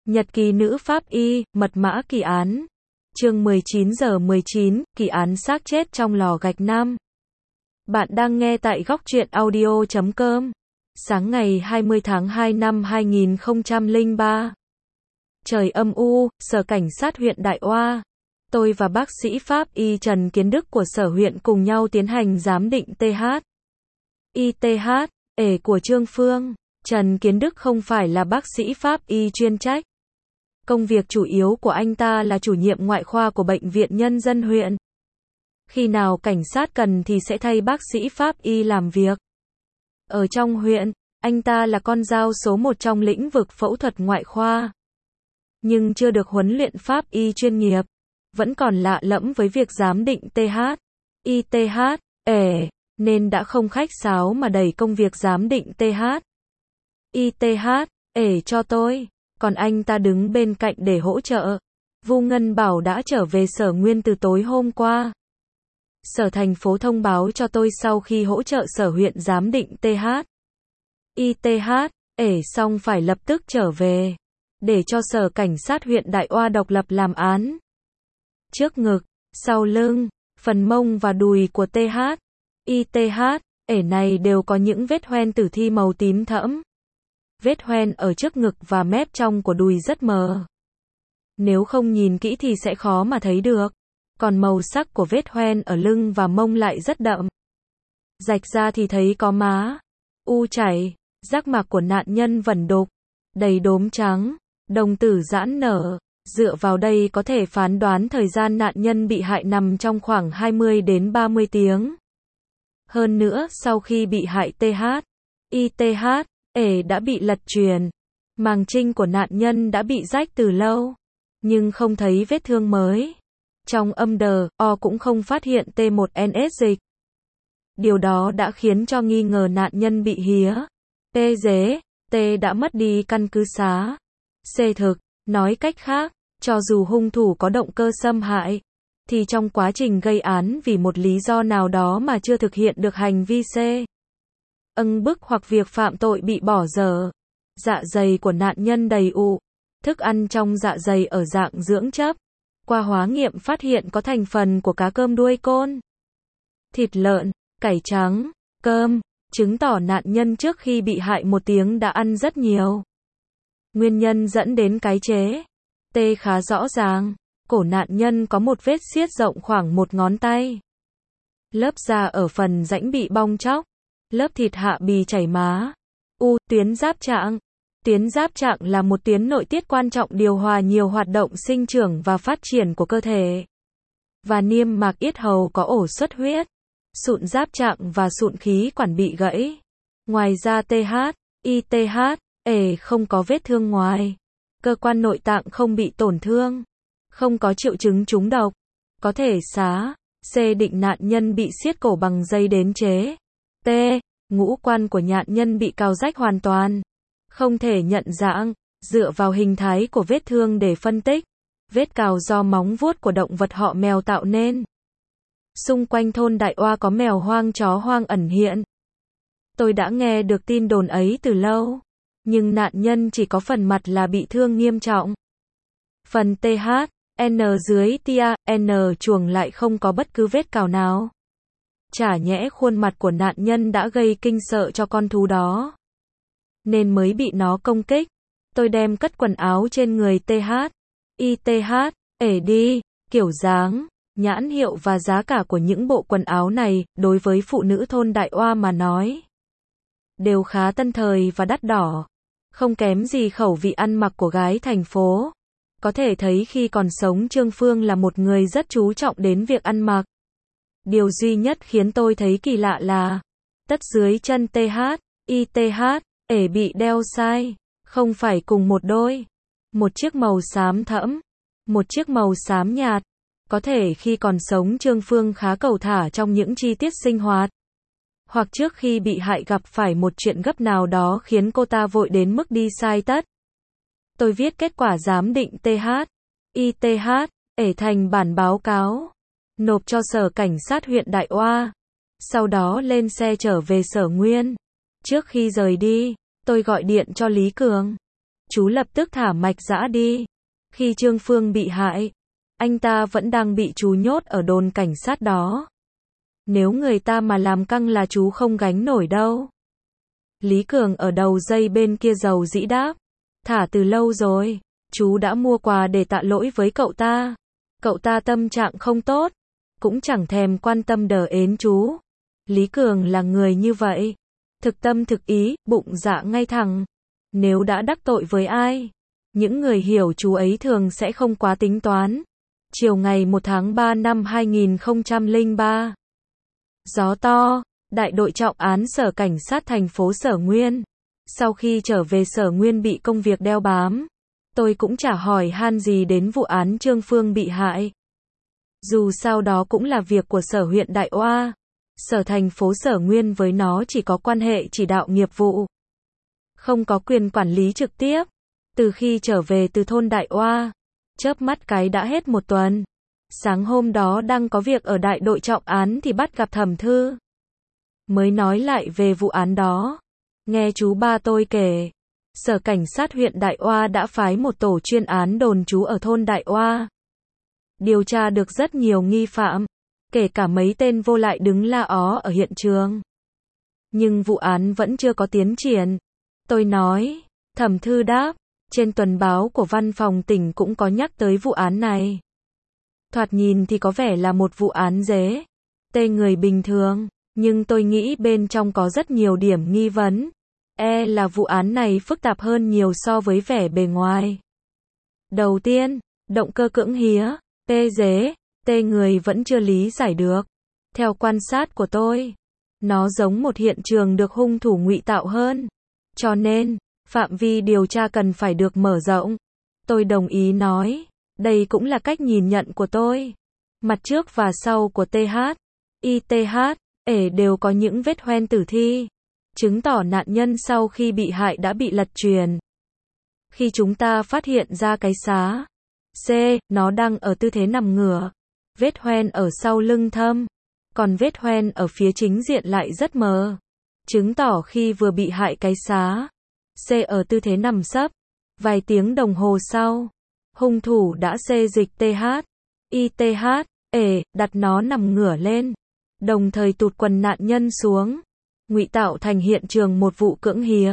Nhật ký nữ pháp y, mật mã kỳ án. Chương 19:19, kỳ án xác chết trong lò gạch Nam. Bạn đang nghe tại Góc Truyện Audio.com. Sáng ngày 20 tháng 2 năm 2003. Trời âm u, Sở Cảnh sát huyện Đại Oa. Tôi và bác sĩ pháp y Trần Kiến Đức của sở huyện cùng nhau tiến hành giám định TH. ITH, ể của Trương Phương. Trần Kiến Đức không phải là bác sĩ pháp y chuyên trách. Công việc chủ yếu của anh ta là chủ nhiệm ngoại khoa của Bệnh viện Nhân dân huyện. Khi nào cảnh sát cần thì sẽ thay bác sĩ pháp y làm việc. Ở trong huyện, anh ta là con dao số 1 trong lĩnh vực phẫu thuật ngoại khoa. Nhưng chưa được huấn luyện pháp y chuyên nghiệp. Vẫn còn lạ lẫm với việc giám định TH, ITH, ể, nên đã không khách sáo mà đẩy công việc giám định TH, ITH, ể cho tôi. Còn anh ta đứng bên cạnh để hỗ trợ. Vu Ngân Bảo đã trở về sở Nguyên từ tối hôm qua. Sở thành phố thông báo cho tôi sau khi hỗ trợ sở huyện giám định TH, ITH, ể xong phải lập tức trở về. Để cho sở cảnh sát huyện Đại Oa độc lập làm án. Trước ngực, sau lưng, phần mông và đùi của TH, ITH, ể này đều có những vết hoen tử thi màu tím thẫm. Vết hoen ở trước ngực và mép trong của đùi rất mờ. Nếu không nhìn kỹ thì sẽ khó mà thấy được. Còn màu sắc của vết hoen ở lưng và mông lại rất đậm. Rạch ra thì thấy có má, u chảy, giác mạc của nạn nhân vẩn đục, đầy đốm trắng, đồng tử giãn nở. Dựa vào đây có thể phán đoán thời gian nạn nhân bị hại nằm trong khoảng 20 đến 30 tiếng. Hơn nữa, sau khi bị hại TH, ITH, ể đã bị lật truyền. Màng trinh của nạn nhân đã bị rách từ lâu, nhưng không thấy vết thương mới. Trong âm đờ, O cũng không phát hiện T1NS dịch. Điều đó đã khiến cho nghi ngờ nạn nhân bị hía. P dế, T đã mất đi căn cứ xá. C thực, nói cách khác, cho dù hung thủ có động cơ xâm hại, thì trong quá trình gây án vì một lý do nào đó mà chưa thực hiện được hành vi C. Bức hoặc việc phạm tội bị bỏ dở. Dạ dày của nạn nhân đầy ụ. Thức ăn trong dạ dày ở dạng dưỡng chất. Qua hóa nghiệm phát hiện có thành phần của cá cơm đuôi côn, thịt lợn, cải trắng, cơm, chứng tỏ nạn nhân trước khi bị hại 1 tiếng đã ăn rất nhiều. Nguyên nhân dẫn đến cái chết T khá rõ ràng. Cổ nạn nhân có một vết xiết rộng khoảng 1 ngón tay. Lớp da ở phần rãnh bị bong tróc. Lớp thịt hạ bì chảy má. Tuyến giáp trạng. Tuyến giáp trạng là một tuyến nội tiết quan trọng điều hòa nhiều hoạt động sinh trưởng và phát triển của cơ thể. Và niêm mạc yết hầu có ổ xuất huyết, sụn giáp trạng và sụn khí quản bị gãy. Ngoài ra TH, ITH, ể không có vết thương ngoài. Cơ quan nội tạng không bị tổn thương. Không có triệu chứng trúng độc. Có thể xá. C định nạn nhân bị siết cổ bằng dây đến chế. T. Ngũ quan của nạn nhân bị cào rách hoàn toàn. Không thể nhận dạng. Dựa vào hình thái của vết thương để phân tích. Vết cào do móng vuốt của động vật họ mèo tạo nên. Xung quanh thôn Đại Oa có mèo hoang chó hoang ẩn hiện. Tôi đã nghe được tin đồn ấy từ lâu. Nhưng nạn nhân chỉ có phần mặt là bị thương nghiêm trọng. Phần TH, N dưới tia, N chuồng lại không có bất cứ vết cào nào. Chả nhẽ khuôn mặt của nạn nhân đã gây kinh sợ cho con thú đó, nên mới bị nó công kích. Tôi đem cất quần áo trên người TH, ITH, ể đi. Kiểu dáng, nhãn hiệu và giá cả của những bộ quần áo này, đối với phụ nữ thôn Đại Oa mà nói, đều khá tân thời và đắt đỏ. Không kém gì khẩu vị ăn mặc của gái thành phố. Có thể thấy khi còn sống Trương Phương là một người rất chú trọng đến việc ăn mặc. Điều duy nhất khiến tôi thấy kỳ lạ là tất dưới chân TH, ITH, ể bị đeo sai. Không phải cùng một đôi. Một chiếc màu xám thẫm, một chiếc màu xám nhạt. Có thể khi còn sống Trương Phương khá cẩu thả trong những chi tiết sinh hoạt. Hoặc trước khi bị hại gặp phải một chuyện gấp nào đó khiến cô ta vội đến mức đi sai tất. Tôi viết kết quả giám định TH, ITH, ể thành bản báo cáo, nộp cho sở cảnh sát huyện Đại Oa. Sau đó lên xe trở về sở Nguyên. Trước khi rời đi, tôi gọi điện cho Lý Cường. Chú lập tức thả Mạch Dã đi. Khi Trương Phương bị hại, anh ta vẫn đang bị chú nhốt ở đồn cảnh sát đó. Nếu người ta mà làm căng là chú không gánh nổi đâu. Lý Cường ở đầu dây bên kia dầu dĩ đáp. Thả từ lâu rồi, chú đã mua quà để tạ lỗi với cậu ta. Cậu ta tâm trạng không tốt, cũng chẳng thèm quan tâm đờ ến chú. Lý Cường là người như vậy, thực tâm thực ý, bụng dạ ngay thẳng. Nếu đã đắc tội với ai, những người hiểu chú ấy thường sẽ không quá tính toán. Chiều ngày 1 tháng 3 năm 2003. Gió to, đại đội trọng án Sở Cảnh sát thành phố Sở Nguyên. Sau khi trở về Sở Nguyên bị công việc đeo bám, tôi cũng chả hỏi han gì đến vụ án Trương Phương bị hại. Dù sao đó cũng là việc của Sở huyện Đại Oa. Sở thành phố Sở Nguyên với nó chỉ có quan hệ chỉ đạo nghiệp vụ, không có quyền quản lý trực tiếp. Từ khi trở về từ thôn Đại Oa, chớp mắt cái đã hết một tuần. Sáng hôm đó đang có việc ở đại đội trọng án thì bắt gặp Thẩm Thư. Mới nói lại về vụ án đó. Nghe chú ba tôi kể, Sở Cảnh sát huyện Đại Oa đã phái một tổ chuyên án đồn trú ở thôn Đại Oa. Điều tra được rất nhiều nghi phạm, kể cả mấy tên vô lại đứng la ó ở hiện trường. Nhưng vụ án vẫn chưa có tiến triển. Tôi nói, Thẩm Thư đáp, trên tuần báo của văn phòng tỉnh cũng có nhắc tới vụ án này. Thoạt nhìn thì có vẻ là một vụ án dễ tê người bình thường, nhưng tôi nghĩ bên trong có rất nhiều điểm nghi vấn. Là vụ án này phức tạp hơn nhiều so với vẻ bề ngoài. Đầu tiên, động cơ cưỡng hía, dế, tê người vẫn chưa lý giải được. Theo quan sát của tôi, nó giống một hiện trường được hung thủ ngụy tạo hơn. Cho nên, phạm vi điều tra cần phải được mở rộng. Tôi đồng ý nói, đây cũng là cách nhìn nhận của tôi. Mặt trước và sau của TH, ITH, đều có những vết hoen tử thi, chứng tỏ nạn nhân sau khi bị hại đã bị lật truyền. Khi chúng ta phát hiện ra cái xá C, nó đang ở tư thế nằm ngửa. Vết hoen ở sau lưng thâm, còn vết hoen ở phía chính diện lại rất mờ. Chứng tỏ khi vừa bị hại cái xá C ở tư thế nằm sấp. Vài tiếng đồng hồ sau, hung thủ đã xê dịch TH, ITH, đặt nó nằm ngửa lên, đồng thời tụt quần nạn nhân xuống, ngụy tạo thành hiện trường một vụ cưỡng hía,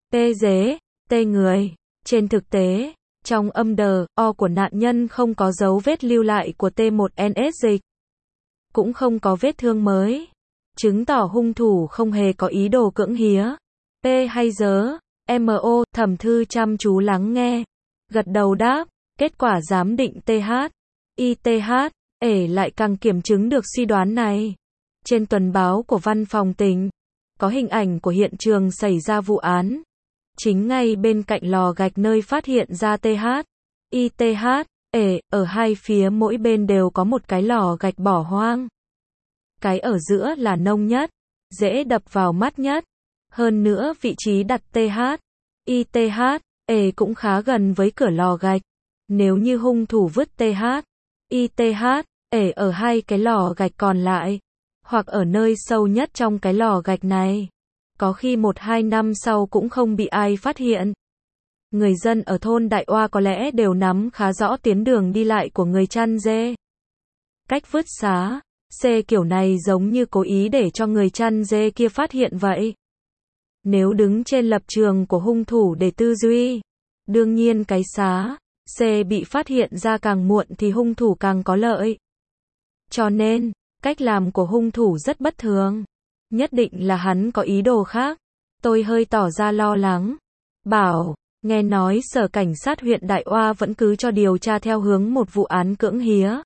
dế, tê người. Trên thực tế, trong âm đờ, O của nạn nhân không có dấu vết lưu lại của T1NS dịch, cũng không có vết thương mới, chứng tỏ hung thủ không hề có ý đồ cưỡng hía, hay dớ. MO, Thẩm Thư chăm chú lắng nghe, gật đầu đáp, kết quả giám định TH, ITH, lại càng kiểm chứng được suy đoán này. Trên tuần báo của văn phòng tỉnh, có hình ảnh của hiện trường xảy ra vụ án. Chính ngay bên cạnh lò gạch nơi phát hiện ra TH, ITH, ở hai phía mỗi bên đều có một cái lò gạch bỏ hoang. Cái ở giữa là nông nhất, dễ đập vào mắt nhất. Hơn nữa vị trí đặt TH, ITH, cũng khá gần với cửa lò gạch. Nếu như hung thủ vứt TH, ITH, ở hai cái lò gạch còn lại, hoặc ở nơi sâu nhất trong cái lò gạch này, có khi 1-2 năm sau cũng không bị ai phát hiện. Người dân ở thôn Đại Oa có lẽ đều nắm khá rõ tuyến đường đi lại của người chăn dê. Cách vứt xá C kiểu này giống như cố ý để cho người chăn dê kia phát hiện vậy. Nếu đứng trên lập trường của hung thủ để tư duy, đương nhiên cái xá C bị phát hiện ra càng muộn thì hung thủ càng có lợi. Cho nên, cách làm của hung thủ rất bất thường. Nhất định là hắn có ý đồ khác. Tôi hơi tỏ ra lo lắng. Bảo, nghe nói Sở Cảnh sát huyện Đại Oa vẫn cứ cho điều tra theo hướng một vụ án cưỡng hía,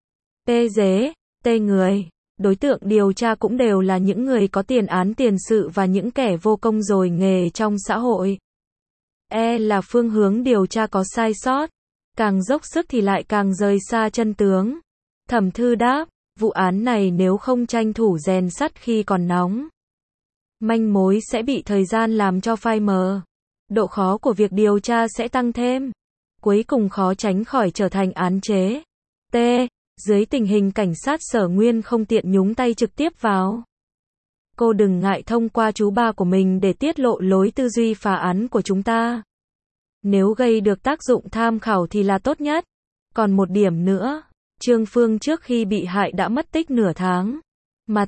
dế, tê người. Đối tượng điều tra cũng đều là những người có tiền án tiền sự và những kẻ vô công dồi nghề trong xã hội. Là phương hướng điều tra có sai sót. Càng dốc sức thì lại càng rời xa chân tướng. Thẩm Thư đáp, vụ án này nếu không tranh thủ rèn sắt khi còn nóng, manh mối sẽ bị thời gian làm cho phai mờ. Độ khó của việc điều tra sẽ tăng thêm. Cuối cùng khó tránh khỏi trở thành án chế. Dưới tình hình cảnh sát Sở Nguyên không tiện nhúng tay trực tiếp vào. Cô đừng ngại thông qua chú ba của mình để tiết lộ lối tư duy phá án của chúng ta. Nếu gây được tác dụng tham khảo thì là tốt nhất. Còn một điểm nữa, Trương Phương trước khi bị hại đã mất tích nửa tháng. Mà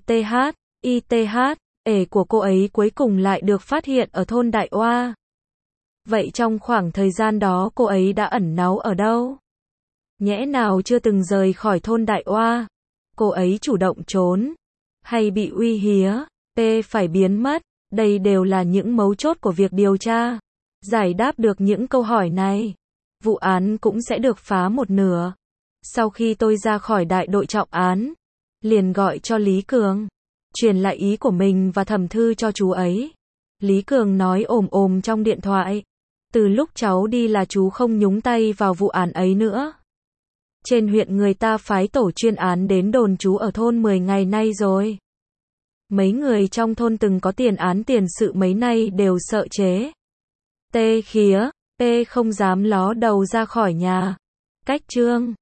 ê của cô ấy cuối cùng lại được phát hiện ở thôn Đại Oa. Vậy trong khoảng thời gian đó cô ấy đã ẩn náu ở đâu? Nhẽ nào chưa từng rời khỏi thôn Đại Oa? Cô ấy chủ động trốn? Hay bị uy hiếp? Phải biến mất? Đây đều là những mấu chốt của việc điều tra. Giải đáp được những câu hỏi này, vụ án cũng sẽ được phá một nửa. Sau khi tôi ra khỏi đại đội trọng án, liền gọi cho Lý Cường, truyền lại ý của mình và thẩm thư cho chú ấy. Lý Cường nói ồm trong điện thoại. Từ lúc cháu đi là chú không nhúng tay vào vụ án ấy nữa. Trên huyện người ta phái tổ chuyên án đến đồn chú ở thôn 10 ngày nay rồi. Mấy người trong thôn từng có tiền án tiền sự mấy nay đều sợ chế. Không dám ló đầu ra khỏi nhà. Cách Trương